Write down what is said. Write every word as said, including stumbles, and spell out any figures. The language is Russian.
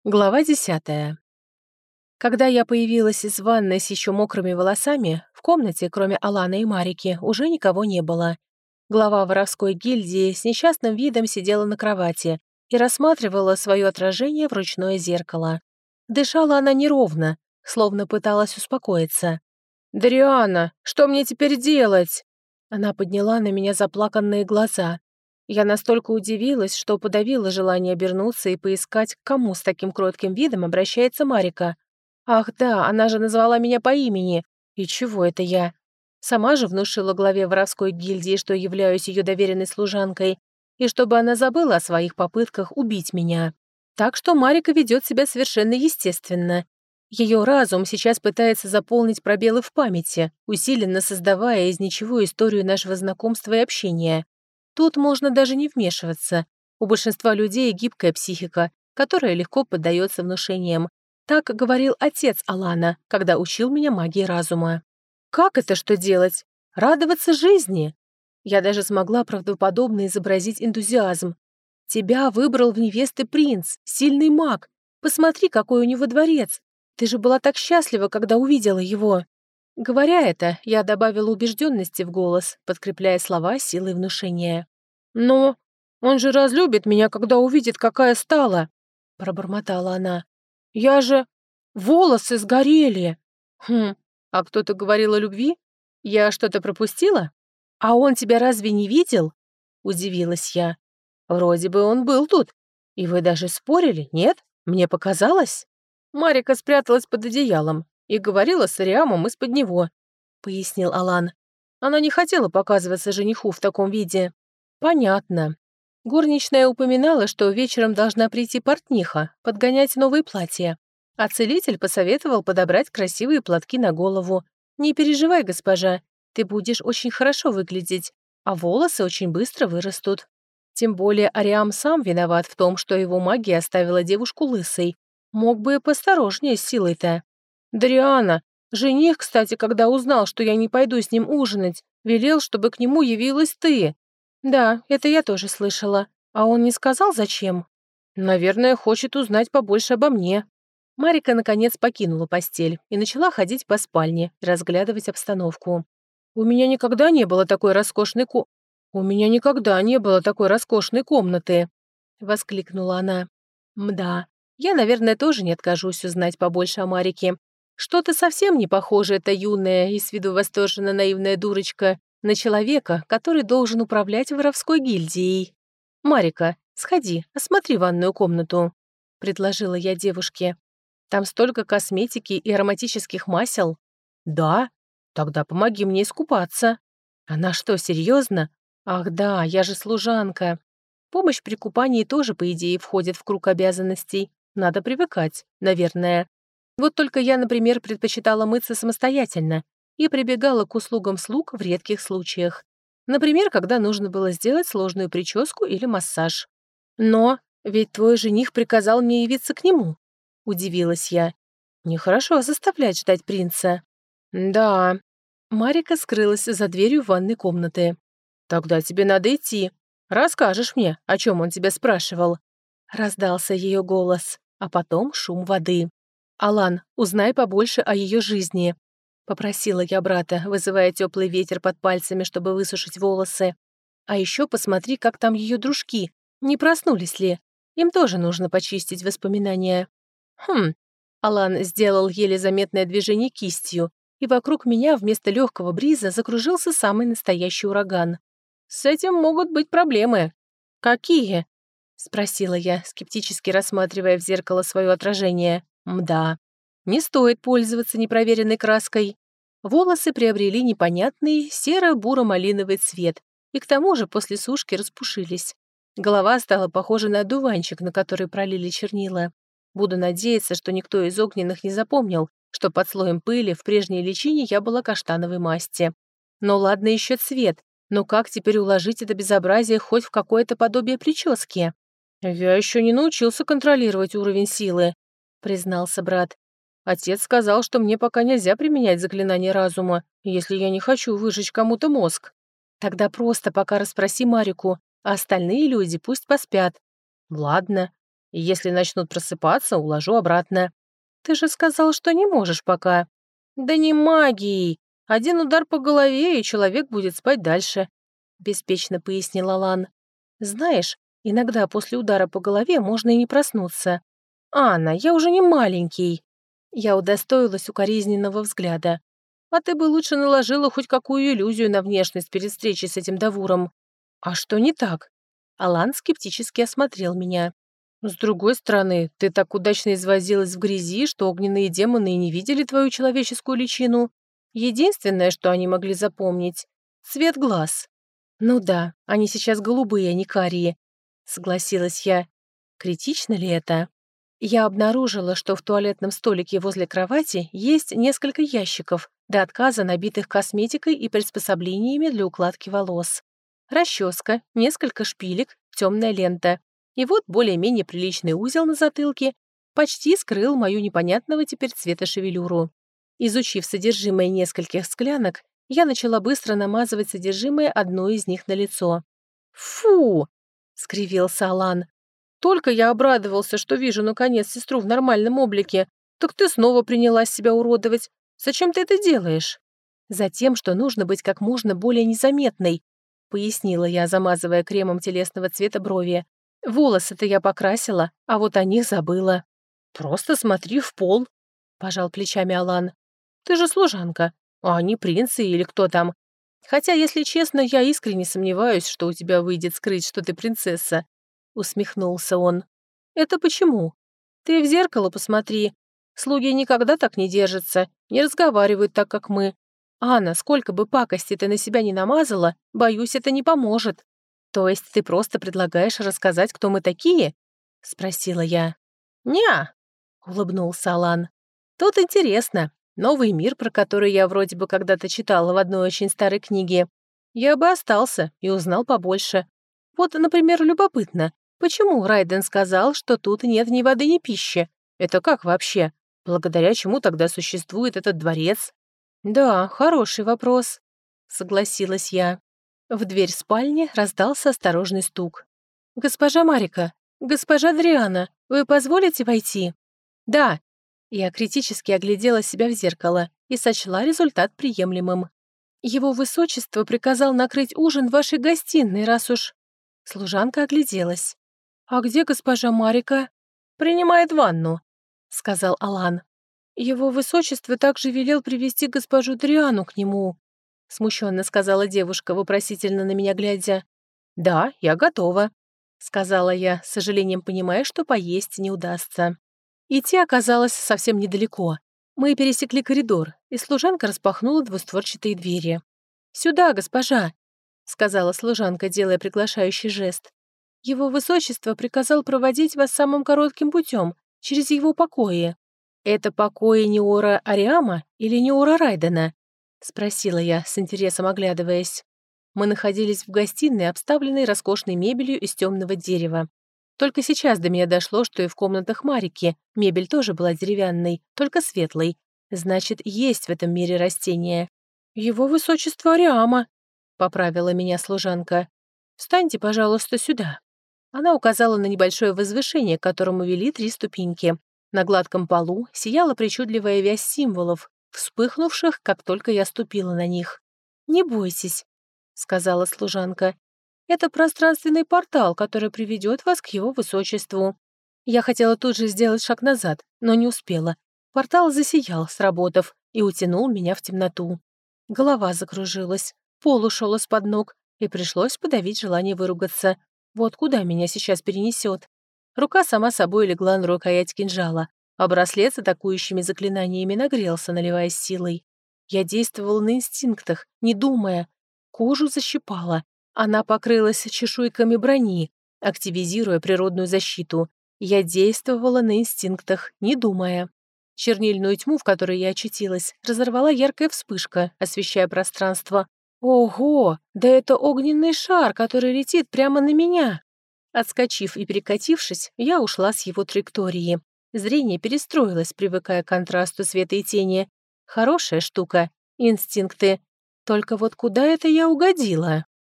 Глава десятая. Когда я появилась из ванной с еще мокрыми волосами, в комнате, кроме Алана и Марики, уже никого не было. Глава воровской гильдии с несчастным видом сидела на кровати и рассматривала свое отражение в ручное зеркало. Дышала она неровно, словно пыталась успокоиться. «Дариана, что мне теперь делать?» Она подняла на меня заплаканные глаза. Я настолько удивилась, что подавила желание обернуться и поискать, к кому с таким кротким видом обращается Марика. Ах да, она же назвала меня по имени. И чего это я? Сама же внушила главе воровской гильдии, что являюсь ее доверенной служанкой, и чтобы она забыла о своих попытках убить меня. Так что Марика ведет себя совершенно естественно. Ее разум сейчас пытается заполнить пробелы в памяти, усиленно создавая из ничего историю нашего знакомства и общения. Тут можно даже не вмешиваться. У большинства людей гибкая психика, которая легко поддается внушениям. Так говорил отец Алана, когда учил меня магии разума. Как это что делать? Радоваться жизни? Я даже смогла правдоподобно изобразить энтузиазм. Тебя выбрал в невесты принц, сильный маг. Посмотри, какой у него дворец. Ты же была так счастлива, когда увидела его. Говоря это, я добавила убежденности в голос, подкрепляя слова силой внушения. «Но он же разлюбит меня, когда увидит, какая стала», — пробормотала она. «Я же... волосы сгорели!» «Хм, а кто-то говорил о любви? Я что-то пропустила? А он тебя разве не видел?» — удивилась я. «Вроде бы он был тут. И вы даже спорили, нет? Мне показалось?» Марика спряталась под одеялом и говорила с Ариамом из-под него, — пояснил Алан. Она не хотела показываться жениху в таком виде. Понятно. Горничная упоминала, что вечером должна прийти портниха, подгонять новые платья. А целитель посоветовал подобрать красивые платки на голову. Не переживай, госпожа, ты будешь очень хорошо выглядеть, а волосы очень быстро вырастут. Тем более Ариам сам виноват в том, что его магия оставила девушку лысой. Мог бы и посторожнее с силой-то. Дариана, жених, кстати, когда узнал, что я не пойду с ним ужинать, велел, чтобы к нему явилась ты. Да, это я тоже слышала. А он не сказал, зачем? Наверное, хочет узнать побольше обо мне. Марика, наконец, покинула постель и начала ходить по спальне и разглядывать обстановку. У меня никогда не было такой роскошной ко... У меня никогда не было такой роскошной комнаты, воскликнула она. Мда, я, наверное, тоже не откажусь узнать побольше о Марике. Что-то совсем не похоже эта юная и с виду восторженно наивная дурочка на человека, который должен управлять воровской гильдией. «Марика, сходи, осмотри ванную комнату», — предложила я девушке. «Там столько косметики и ароматических масел». «Да? Тогда помоги мне искупаться». «Она что, серьезно? Ах да, я же служанка». Помощь при купании тоже, по идее, входит в круг обязанностей. Надо привыкать, наверное. Вот только я, например, предпочитала мыться самостоятельно и прибегала к услугам слуг в редких случаях. Например, когда нужно было сделать сложную прическу или массаж. «Но ведь твой жених приказал мне явиться к нему», — удивилась я. «Нехорошо заставлять ждать принца». «Да». Марика скрылась за дверью ванной комнаты. «Тогда тебе надо идти. Расскажешь мне, о чем он тебя спрашивал?» Раздался ее голос, а потом шум воды. «Алан, узнай побольше о ее жизни», — попросила я брата, вызывая теплый ветер под пальцами, чтобы высушить волосы. «А еще посмотри, как там ее дружки, не проснулись ли? Им тоже нужно почистить воспоминания». «Хм». Алан сделал еле заметное движение кистью, и вокруг меня вместо легкого бриза закружился самый настоящий ураган. «С этим могут быть проблемы». «Какие?» — спросила я, скептически рассматривая в зеркало свое отражение. «Мда. Не стоит пользоваться непроверенной краской». Волосы приобрели непонятный серо-буро-малиновый цвет, и к тому же после сушки распушились. Голова стала похожа на одуванчик, на который пролили чернила. Буду надеяться, что никто из огненных не запомнил, что под слоем пыли в прежней личине я была каштановой масти. Но ладно еще цвет, но как теперь уложить это безобразие хоть в какое-то подобие прически? «Я еще не научился контролировать уровень силы», — признался брат. «Отец сказал, что мне пока нельзя применять заклинание разума, если я не хочу выжечь кому-то мозг. Тогда просто пока расспроси Марику, а остальные люди пусть поспят». «Ладно». И если начнут просыпаться, уложу обратно. Ты же сказал, что не можешь пока. Да не магией. Один удар по голове, и человек будет спать дальше, беспечно пояснил Алан. Знаешь, иногда после удара по голове можно и не проснуться. Анна, я уже не маленький. Я удостоилась укоризненного взгляда. А ты бы лучше наложила хоть какую иллюзию на внешность перед встречей с этим Давуром. А что не так? Алан скептически осмотрел меня. С другой стороны, ты так удачно извозилась в грязи, что огненные демоны и не видели твою человеческую личину. Единственное, что они могли запомнить — цвет глаз. Ну да, они сейчас голубые, а не карие, согласилась я. Критично ли это? Я обнаружила, что в туалетном столике возле кровати есть несколько ящиков, до отказа набитых косметикой и приспособлениями для укладки волос. Расческа, несколько шпилек, темная лента. И вот более-менее приличный узел на затылке почти скрыл мою непонятного теперь цвета шевелюру. Изучив содержимое нескольких склянок, я начала быстро намазывать содержимое одной из них на лицо. «Фу!» — скривился Алан. «Только я обрадовался, что вижу, наконец, сестру в нормальном облике, так ты снова принялась себя уродовать. Зачем ты это делаешь?» «Затем, что нужно быть как можно более незаметной», — пояснила я, замазывая кремом телесного цвета брови. «Волосы-то я покрасила, а вот о них забыла». «Просто смотри в пол», — пожал плечами Алан. «Ты же служанка, а не принцы или кто там. Хотя, если честно, я искренне сомневаюсь, что у тебя выйдет скрыть, что ты принцесса», — усмехнулся он. «Это почему? Ты в зеркало посмотри. Слуги никогда так не держатся, не разговаривают так, как мы. Анна, сколько бы пакости ты на себя не намазала, боюсь, это не поможет». «То есть ты просто предлагаешь рассказать, кто мы такие?» — спросила я. «Не-а», улыбнулся Алан. «Тут интересно. Новый мир, про который я вроде бы когда-то читала в одной очень старой книге. Я бы остался и узнал побольше. Вот, например, любопытно, почему Райден сказал, что тут нет ни воды, ни пищи? Это как вообще? Благодаря чему тогда существует этот дворец?» «Да, хороший вопрос», — согласилась я. В дверь спальни раздался осторожный стук. «Госпожа Марика, госпожа Дриана, вы позволите войти?» «Да». Я критически оглядела себя в зеркало и сочла результат приемлемым. «Его высочество приказал накрыть ужин в вашей гостиной, раз уж...» Служанка огляделась. «А где госпожа Марика?» «Принимает ванну», — сказал Алан. «Его высочество также велел привести госпожу Дриану к нему», — смущенно сказала девушка, вопросительно на меня глядя. «Да, я готова», — сказала я, с сожалением понимая, что поесть не удастся. Идти оказалось совсем недалеко. Мы пересекли коридор, и служанка распахнула двустворчатые двери. «Сюда, госпожа», — сказала служанка, делая приглашающий жест. «Его высочество приказал проводить вас самым коротким путем, через его покои». «Это покои Неора Ариама или Неора Райдена?» — спросила я, с интересом оглядываясь. Мы находились в гостиной, обставленной роскошной мебелью из темного дерева. Только сейчас до меня дошло, что и в комнатах Марики мебель тоже была деревянной, только светлой. Значит, есть в этом мире растения. «Его высочество Ариама», — поправила меня служанка. «Встаньте, пожалуйста, сюда». Она указала на небольшое возвышение, к которому вели три ступеньки. На гладком полу сияла причудливая вязь символов, вспыхнувших, как только я ступила на них. «Не бойтесь», — сказала служанка. «Это пространственный портал, который приведет вас к его высочеству». Я хотела тут же сделать шаг назад, но не успела. Портал засиял, сработав, и утянул меня в темноту. Голова закружилась, пол ушел из-под ног, и пришлось подавить желание выругаться. Вот куда меня сейчас перенесет. Рука сама собой легла на рукоять кинжала, а браслет с атакующими заклинаниями нагрелся, наливаясь силой. Я действовала на инстинктах, не думая. Кожу защипала. Она покрылась чешуйками брони, активизируя природную защиту. Я действовала на инстинктах, не думая. Чернильную тьму, в которой я очутилась, разорвала яркая вспышка, освещая пространство. Ого! Да это огненный шар, который летит прямо на меня! Отскочив и перекатившись, я ушла с его траектории. Зрение перестроилось, привыкая к контрасту света и тени. Хорошая штука. Инстинкты. Только вот куда это я угодила?